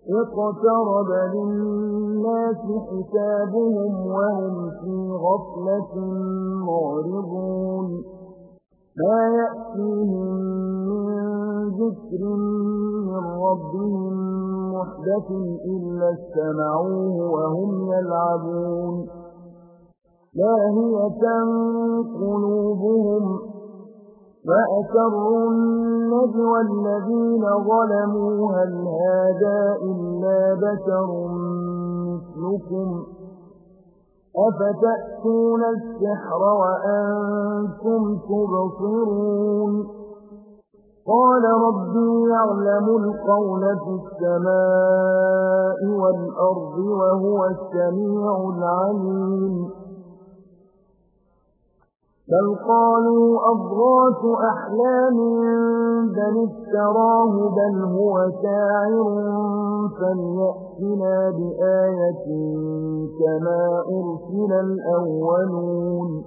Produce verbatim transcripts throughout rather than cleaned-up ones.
اقترب للناس حسابهم وهم في غفلة معرضون ما يأتيهم من ذكر من ربهم محدث إلا استمعوه وهم يلعبون لاهية قلوبهم وأسروا النجوى الذين ظلموا هل هذا إلا بشر مثلكم أفتأتون السحر وأنتم تبصرون قال ربي يعلم القول في السماء والأرض وهو السميع العليم بل قالوا أضغاث أحلام بل افتراه بل هو شاعر فليأتنا بآية كما أرسل الأولون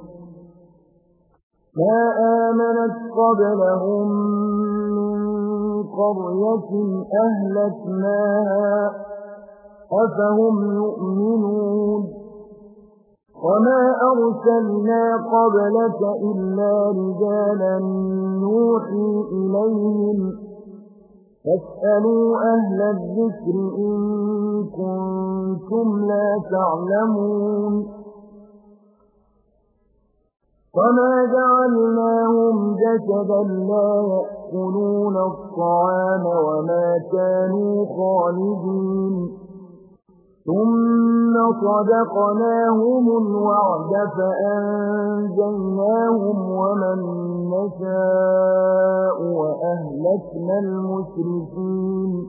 ما آمنت قبلهم من قرية أهلكناها أفهم يؤمنون وما أرسلنا قبلك إلا رجالا نوحي إليهم فاسألوا أهل الذكر إن كنتم لا تعلمون وما جعلناهم جسدا لا يأكلون الطعام وما كانوا خالدين ثم صدقناهم الوعد فأنجيناهم ومن نشاء وأهلكنا المسرفين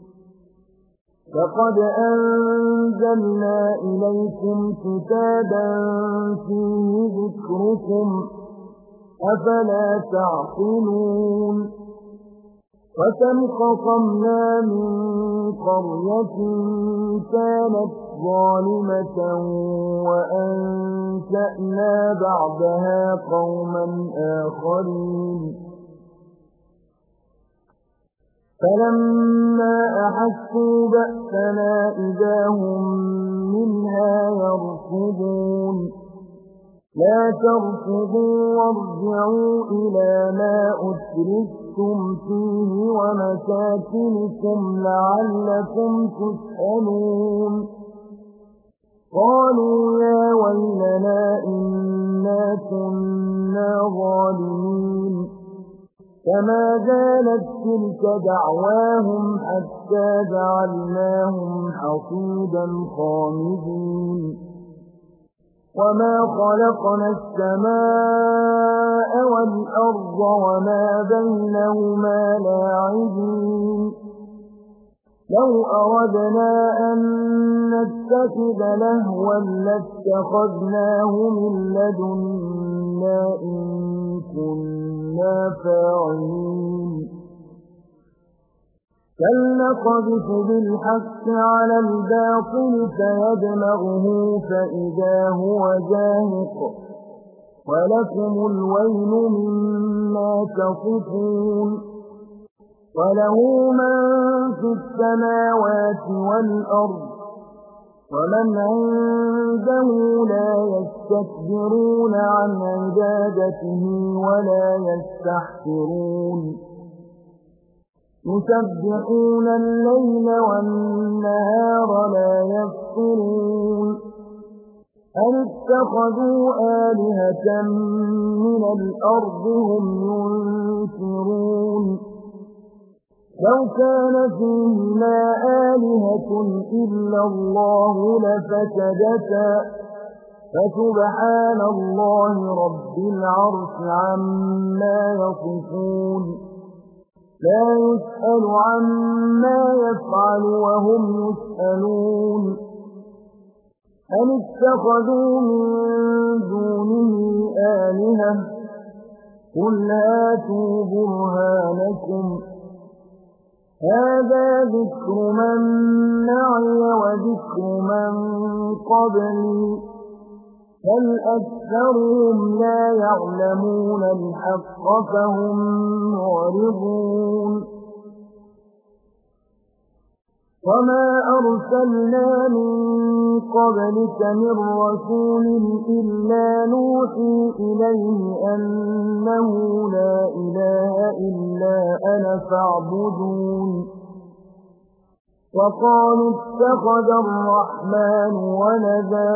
فقد أنزلنا إليكم كتابا فيه ذكركم أفلا تعقلون وكم قصمنا من قرية كانت ظالمة وأنشأنا بعدها قوما آخرين فلما أحسوا بأسنا إذا هم منها يركضون لا تركضوا وارجعوا إلى ما أتركتم فيه ومساكنكم لعلكم تسألون قالوا يا ويلنا إنا كنا ظالمين فما زالت تلك دعواهم حتى جعلناهم حصيدا خامدين وما خلقنا السماء والأرض وما بينهما لاعبين لو أردنا أن نتخذ لهوا لاتخذناه من لدنا إن كنا فاعلين فلنقذف بالحق على الباطل فيدمغه فإذا هو زاهق ولكم الويل مما تصفون وله من في السماوات والأرض ومن عنده لا يستكبرون عن عبادته ولا يستحسرون يسبحون الليل والنهار لا يفترون أن اتخذوا آلهة من الأرض هم ينشرون لو كان فيهما آلهة إلا الله لفسدتا فسبحان الله رب العرش عما يصفون لا يسأل عما يفعل وهم يسألون أم اتخذوا من دونه آلهة قل هاتوا برهانكم هذا ذكر من معي وذكر من قبلي بل أكثرهم لا يعلمون الحق فهم معرضون وما أرسلنا من قبلك من رسول إلا نوحي إليه أنه لا إله إلا أنا فاعبدون وقالوا اتخذ الرحمن ولدا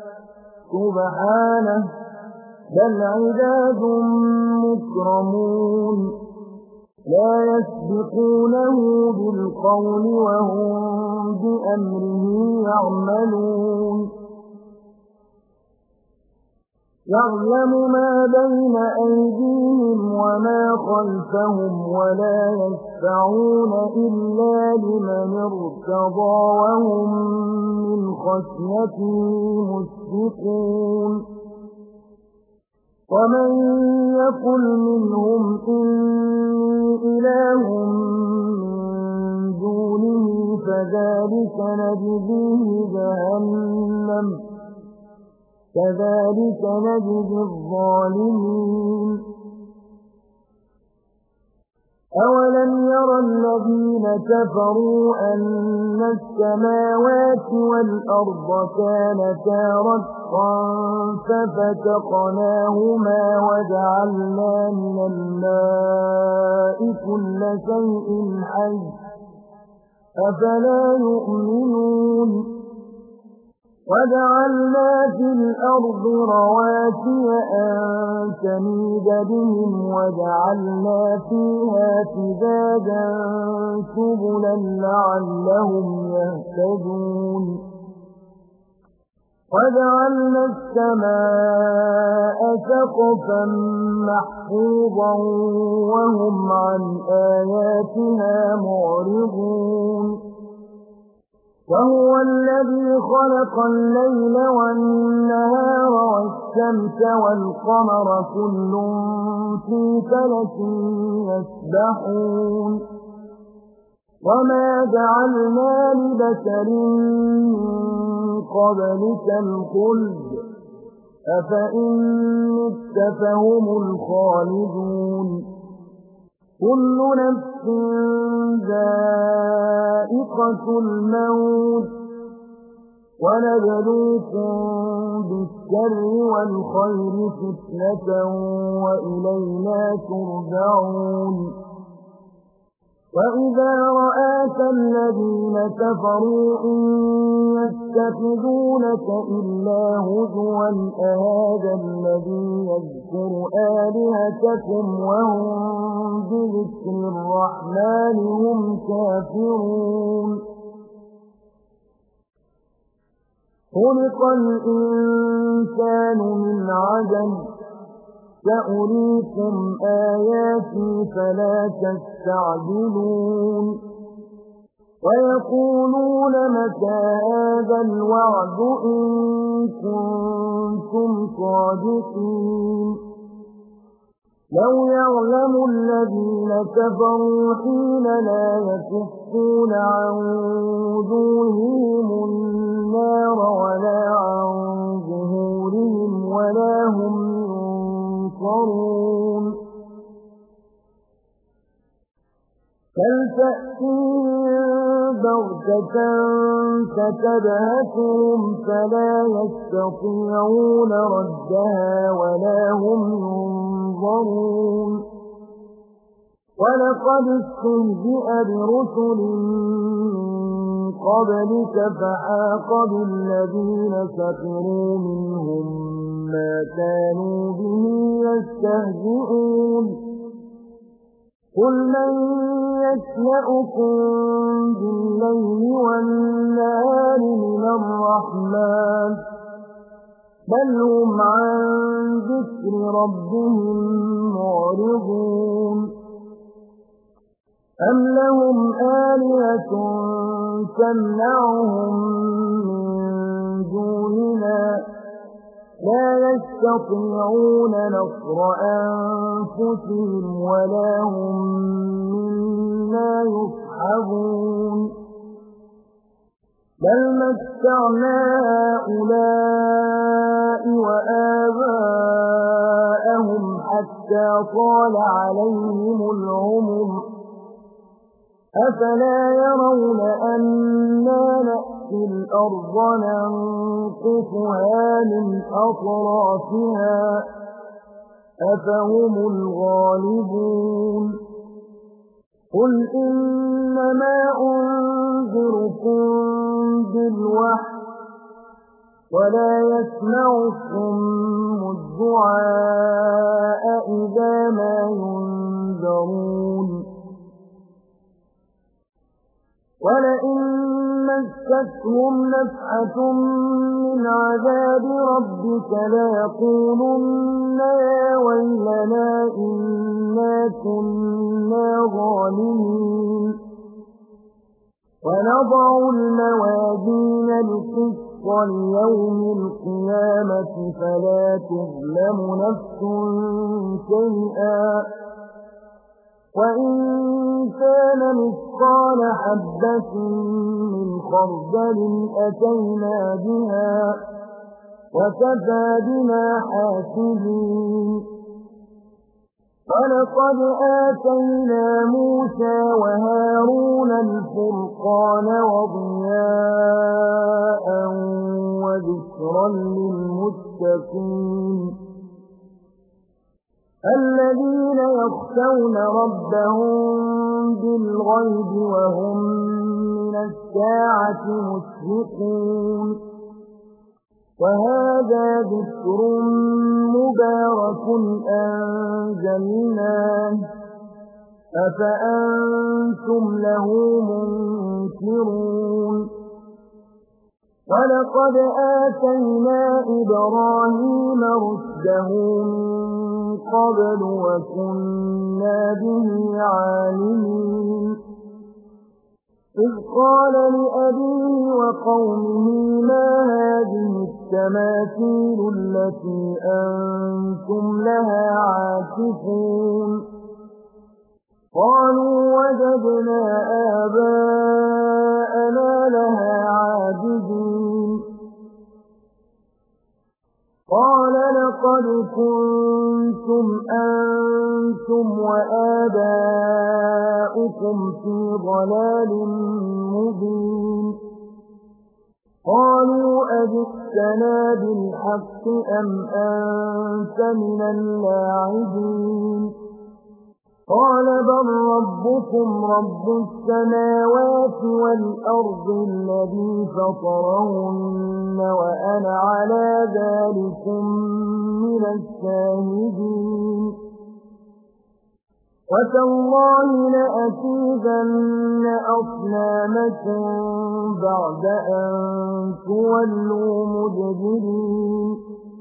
سبحانه بل عباد مكرمون لا يسبقونه بالقول وهم بأمره يعملون يعلم ما بين أيديهم وما خلفهم ولا يشفعون إلا لمن ارتضى وهم من خشيته مشفقون ومن يقل منهم إني إله من دونه فذلك نجزيه جهنم كذلك نجزي الظالمين أولم ير الذين كفروا أن السماوات والأرض كانتا رتقا ففتقناهما وجعلنا من الماء كل شيء حي أفلا يؤمنون وجعلنا في الأرض رواسي أن تميد بهم وجعلنا فيها فجاجا سبلا لعلهم يهتدون وجعلنا السماء سقفا محفوظا وهم عن آياتها معرضون وهو الذي خلق الليل والنهار والشمس والقمر كل في فلك يسبحون وما جعلنا لبشر من قبلك الخلد أفإن مت فهم الخالدون كل نفس ذائقة الموت ونبلوكم بالشر والخير فتنة وإلينا ترجعون وإذا رآك الذين كفروا إن يتخذونك إلا هزوا أهذا الذي يذكر آلهتكم وهم بذكر الرحمن هم كافرون خلق الإنسان من عجل سأريكم آياتي فلا تستعجلون ويقولون متى هذا الوعد إن كنتم صادقين لو يعلم الذين كفروا حين لا يكفون عن وجوههم النار ولا عن ظهورهم ولا هم ينصرون فلتأتيهم بغتة فتبهتهم فلا يستطيعون ردها ولا هم ينظرون ولقد استهزئ برسل من قبلك فحاق بالذين سخروا منهم ما كانوا به يستهزئون قل من يكلؤكم بالليل والنهار من الرحمن بل هم عن ذكر ربهم معرضون أم لهم آلهة تمنعهم من دوننا لا يستطيعون نصر أنفسهم ولا هم منا يصحبون بل متعنا هؤلاء وآباءهم حتى طال عليهم العمر أفلا يرون أن نأتي الأرض ننقصها من أطرافها أفهم الغالبون قل إنما أنذركم بالوحي ولا يسمع الصم الدعاء إذا ما ينذرون ولئن مستهم نفحة من عذاب ربك ليقولن يا ويلنا إنا كنا ظالمين ونضع الموازين القسط ليوم القيامة فلا تظلم نفس شيئا وإن كان مثقال حبة من خردل أتينا بها وكفى بنا حاسبين ولقد آتينا موسى وهارون الفرقان وضياء وذكرا للمتقين الذين يخشون ربهم بالغيب وهم من الساعة مشفقون وهذا ذكر مبارك أنزلناه أفأنتم له منكرون ولقد آتينا إبراهيم رشده من قبل وكنا به عالمين إذ قال لأبيه وقومه ما هذه التماثيل التي أنتم لها عاكفون قالوا وجدنا آباءنا لها عابدين قال لقد كنتم أنتم وآباؤكم في ضلال مبين قالوا أجئتنا بالحق أم أنت من اللاعبين قال بل ربكم رب السماوات والأرض الذي فطرهن وأنا على ذلكم من الشاهدين وتالله لأكيدن أصنامكم بعد أن تولوا مدبرين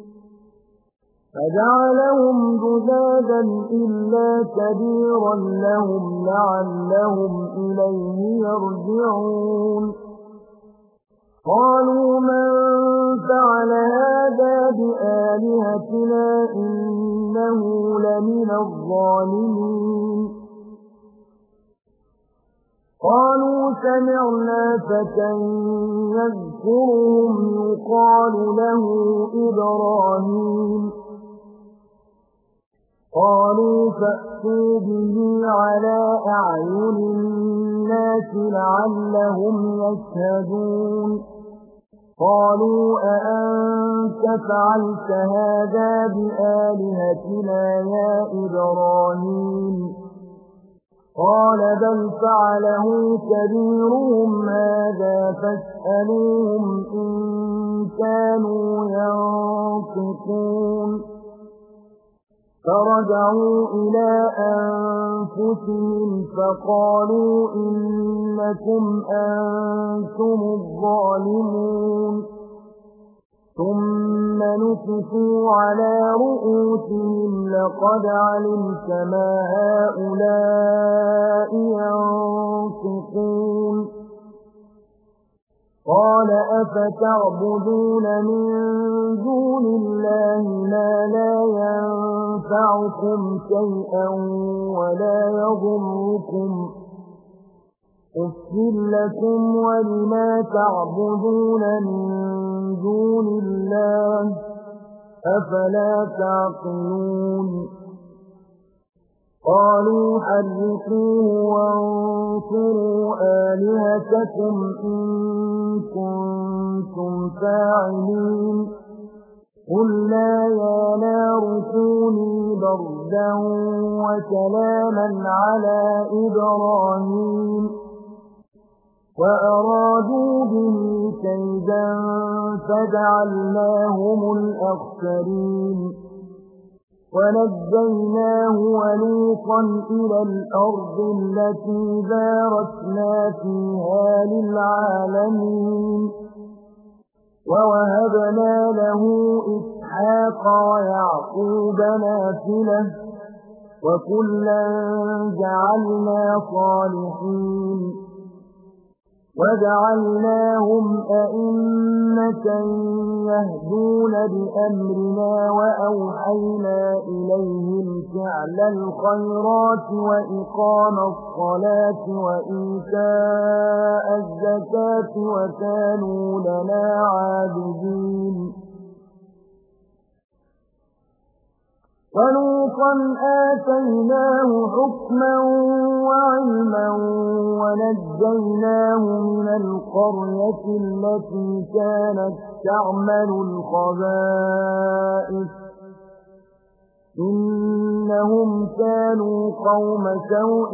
فجعلهم جذاذا إلا كبيرا لهم لعلهم إليه يرجعون قالوا من فعل هذا بآلهتنا إنه لمن الظالمين قالوا سمعنا فتى يذكرهم يقال له إبراهيم قالوا فأتوا به على أعين الناس لعلهم يشهدون قالوا أأنت فعلت هذا بآلهتنا يا إبراهيم قال بل فعله كبيرهم هذا فاسألوهم إن كانوا ينطقون فرجعوا إلى أنفسهم فقالوا إنكم أنتم الظالمون ثم نكسوا على رؤوسهم لقد علمت ما هؤلاء ينطقون قال أفتعبدون من دون الله ما لا ينفعكم شيئا ولا يضركم أفل لكم ولما تعبدون من دون الله أفلا تعقلون قالوا حرقوه وانصروا آلهتكم إن كنتم فاعلين قلنا يا نار كوني بردا وسلاما على إبراهيم وأرادوا به كيدا فجعلناهم الأخسرين ونجيناه ولوطا إلى الأرض التي باركنا فيها للعالمين ووهبنا له إسحاق ويعقوب نافلة وكلا جعلنا صالحين وجعلناهم أئمة يهدون بأمرنا وأوحينا إليهم فعل الخيرات وإقام الصلاة وإيتاء الزكاة وكانوا لنا عابدين ولوطا آتيناه حكما وعلما ونجيناه من القرية التي كانت تعمل الخبائث إنهم كانوا قوم سوء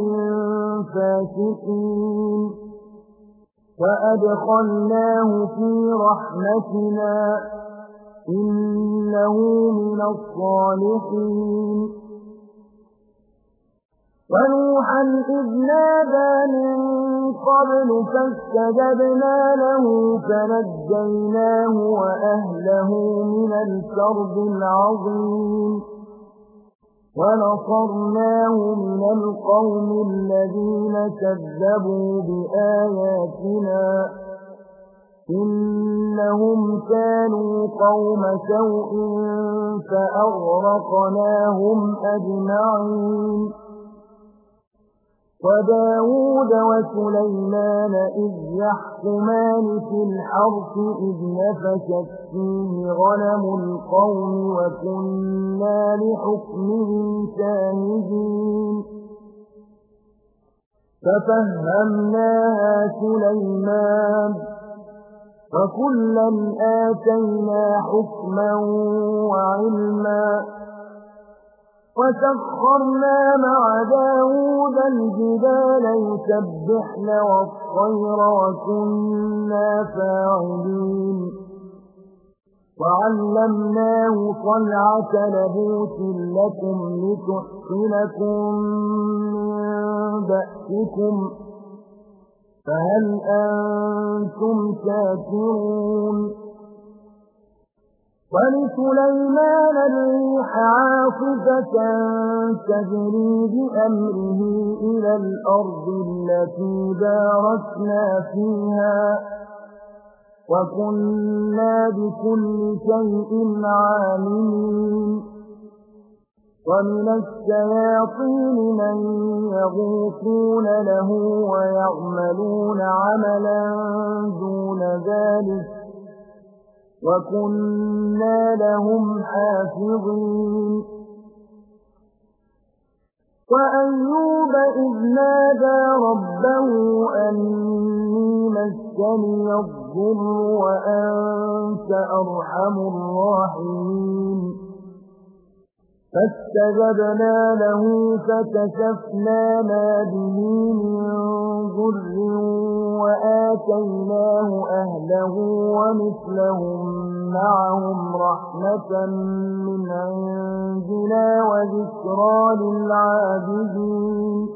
فاسقين وأدخلناه في رحمتنا إنه من الصالحين ونوحا إذ نادى من قبل فاستجبنا له فنجيناه وأهله من الكرب العظيم ونصرناه من القوم الذين كذبوا بآياتنا إنهم كانوا قوم سوء فأغرقناهم أجمعين وداود وسليمان إذ يحكمان في الحرث إذ نفشت فيه غنم القوم وكنا لحكمهم شاهدين ففهمناها سليمان وكلا آتينا حكما وعلما وسخرنا مع داود الجبال يسبحن والطير وكنا فاعلين وعلمناه صنعة لبوس لكم لتحصنكم من بأسكم فهل أنتم شاكرون ولسليمان الريح عاصفة تجري بأمره إلى الأرض التي باركنا فيها وكنا بكل شيء عالمين ومن الشياطين من يغوصون له ويعملون عملا دون ذلك وكنا لهم حافظين وأيوب إذ نادى ربه أني مسني الضر وأنت أرحم الراحمين فاستجبنا له فكشفنا ما به من ضر وآتيناه أهله ومثلهم معهم رحمة من عندنا وذكرى للعابدين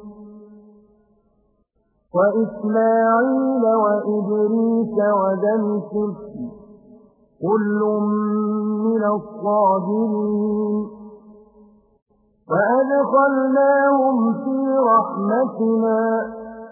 وإسماعيل وإدريس وذا الكفل كل من الصابرين وأدخلناهم في رحمتنا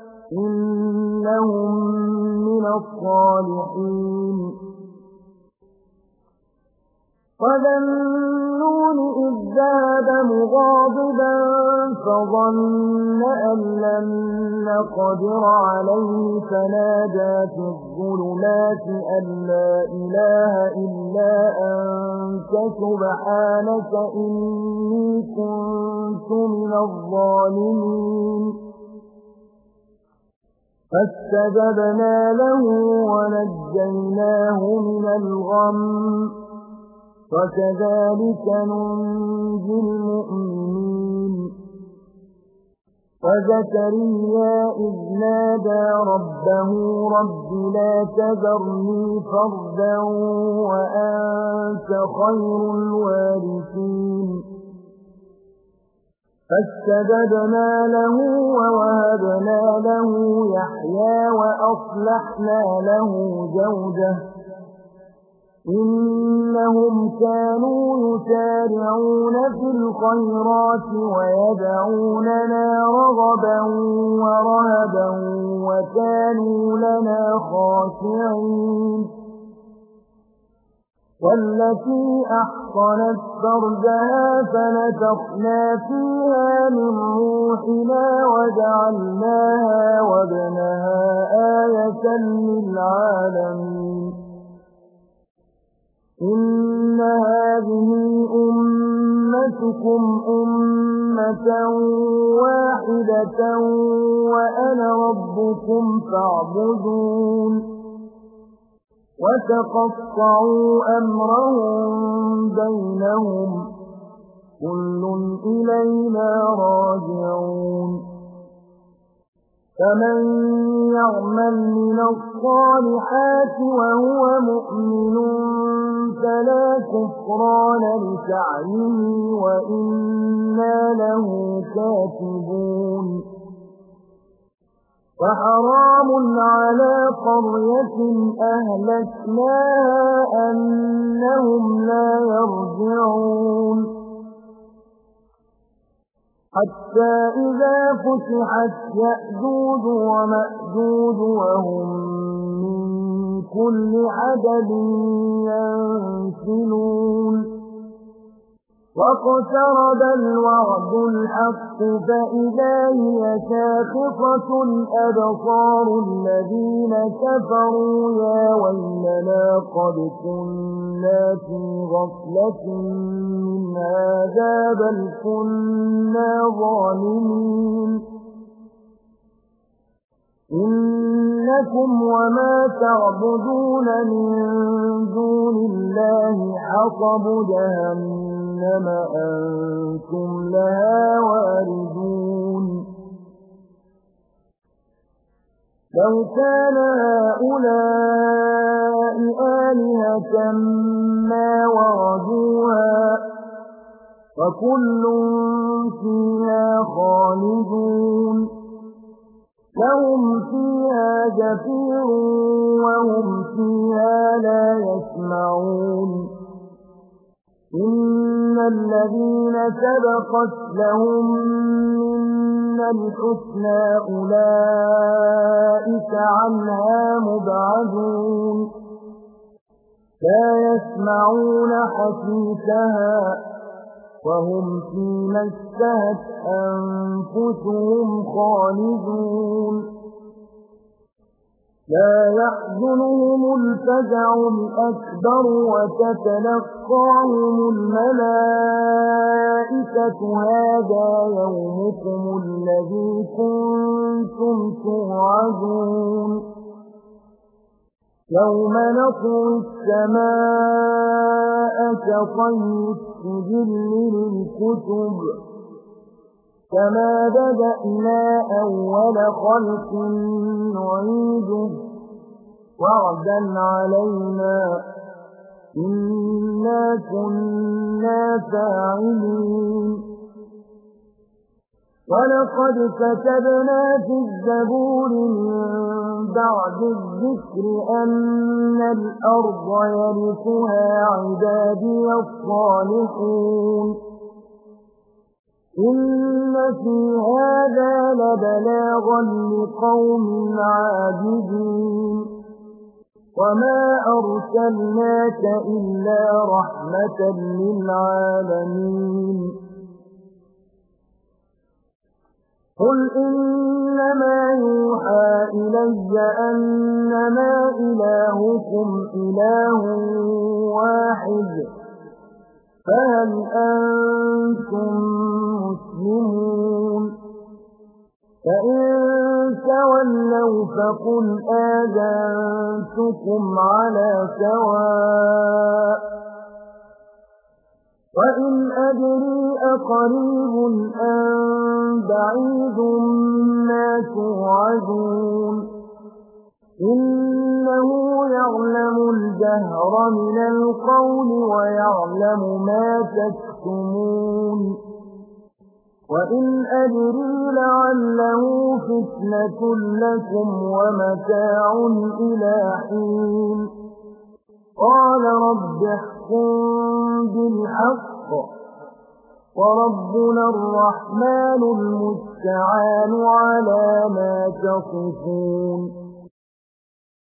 إنهم من الصالحين وَذَا النُّونِ إِذ ذَّهَبَ مُغَاضِبًا فَظَنَّ أَن لَّن نَّقْدِرَ عَلَيْهِ فَنَادَىٰ فِي الظُّلُمَاتِ أَن لَّا إِلَٰهَ إِلَّا أَنتَ سُبْحَانَكَ إِنِّي كُنتُ مِنَ الظَّالِمِينَ فَاسْتَجَبْنَا لَهُ وَنَجَّيْنَاهُ مِنَ الْغَمِّ وَكَذَٰلِكَ نُنجِي الْمُؤْمِنِينَ وَزَكَرِيَّا إِذْ نَادَىٰ رَبَّهُ رَبِّ لَا تَذَرْنِي فَرْدًا وَأَنتَ خَيْرُ الْوَارِثِينَ فَاسْتَجَبْنَا لَهُ وَوَهَبْنَا لَهُ يَحْيَىٰ وَأَصْلَحْنَا لَهُ زَوْجَهُ إِنَّهُمْ كَانُوا يُسَارِعُونَ فِي الْخَيْرَاتِ وَيَدْعُونَنَا رَغَبًا وَرَهَبًا وَكَانُوا لَنَا خَاشِعِينَ وَالَّتِي أَحْصَنَتْ فَرْجَهَا فَنَفَخْنَا فِيهَا مِن رُّوحِنَا وَجَعَلْنَاهَا وَابْنَهَا آيَةً لِّلْعَالَمِينَ إِنَّ هَٰذِهِ أُمَّتُكُمْ أُمَّةً وَاحِدَةً وَأَنَا رَبُّكُمْ فَاعْبُدُونِ وَتَقَطَّعُوا أَمْرَهُم بَيْنَهُمْ كُلٌّ إِلَيْنَا رَاجِعُونَ فَمَن يَعْمَلْ مِنَ الصَّالِحَاتِ وَهُوَ مُؤْمِنٌ فَلَا كُفْرَانَ لِسَعْيِهِ وَإِنَّا لَهُ كَاتِبُونَ وَحَرَامٌ عَلَىٰ قَرْيَةٍ أَهْلَكْنَاهَا أَنَّهُمْ لَا يَرْجِعُونَ حَتَّىٰ إِذَا فُتِحَتْ يَأْجُوجُ وَمَأْجُوجُ وَهُم مِّن كُلِّ حَدَبٍ يَنسِلُونَ وَاقْتَرَبَ الْوَعْدُ الْحَقُّ فَإِذَا هِيَ شَاخِصَةٌ أَبْصَارُ الَّذِينَ كَفَرُوا يَا وَيْلَنَا قَدْ كُنَّا فِي غَفْلَةٍ مِّنْ هَٰذَا بَلْ كُنَّا ظَالِمِينَ إِنَّكُمْ وَمَا تَعْبُدُونَ مِن دُونِ اللَّهِ حَصَبُ جَهَنَّمَ أَنتُمْ لَهَا وَارِدُونَ لَوْ كَانَ هَٰؤُلَاءِ آلِهَةً مَّا وَرَدُوهَا وَكُلٌّ فِيهَا خَالِدُونَ لَهُمْ فِيهَا زَفِيرٌ وَهُمْ فِيهَا لَا يَسْمَعُونَ إِنَّ الَّذِينَ سَبَقَتْ لَهُم مِّنَّا الْحُسْنَىٰ أُولَٰئِكَ عَنْهَا مُبْعَدُونَ لَا يَسْمَعُونَ حَسِيسَهَا وَهُمْ فِيمَا اشْتَهَتْ أَنفُسُهُمْ خَالِدُونَ لَا يَحْزُنُهُمُ الْفَزَعُ الْأَكْبَرُ وَتَتَلَقَّاهُمُ الْمَلَائِكَةُ هَٰذَا يَوْمُكُمُ الَّذِي كُنتُمْ تُوعَدُونَ يَوْمَ نَطْوِي السَّمَاءَ كَطَيِّ السِّجِلِّ لِلْكُتُبِ كَمَا بَدَأْنَا أَوَّلَ خَلْقٍ نُّعِيدُهُ وَعْدًا عَلَيْنَا إِنَّا كُنَّا فَاعِلِينَ وَلَقَدْ كَتَبْنَا فِي الزَّبُورِ مِن بَعْدِ الذِّكْرِ أَنَّ الْأَرْضَ يَرِثُهَا عِبَادِيَ الصَّالِحُونَ إِنَّ فِي هَٰذَا لَبَلَاغًا لِّقَوْمٍ عَابِدِينَ وَمَا أَرْسَلْنَاكَ إِلَّا رَحْمَةً لِّلْعَالَمِينَ قُلْ إِنَّمَا يُوحَىٰ إِلَيَّ أَنَّمَا إِلَٰهُكُمْ إِلَٰهٌ وَاحِدٌ فَهَلْ أَنتُم مُّسْلِمُونَ فَإِن تَوَلَّوْا فَقُلْ آذَنتُكُمْ عَلَىٰ سَوَاءٍ وَإِنْ أَدْرِي أَقَرِيبٌ أَمْ بَعِيدٌ مَّا تُوعَدُونَ إِنَّهُ يَعْلَمُ الْجَهْرَ مِنَ الْقَوْلِ وَيَعْلَمُ مَا تَكْتُمُونَ وَإِنْ أَدْرِي لَعَلَّهُ فِتْنَةٌ لَّكُمْ وَمَتَاعٌ إِلَىٰ حِينٍ قَالَ رَبِّ احْكُم بِالْحَقِّ وَرَبُّنَا الرَّحْمَٰنُ الْمُسْتَعَانُ عَلَىٰ مَا تَصِفُونَ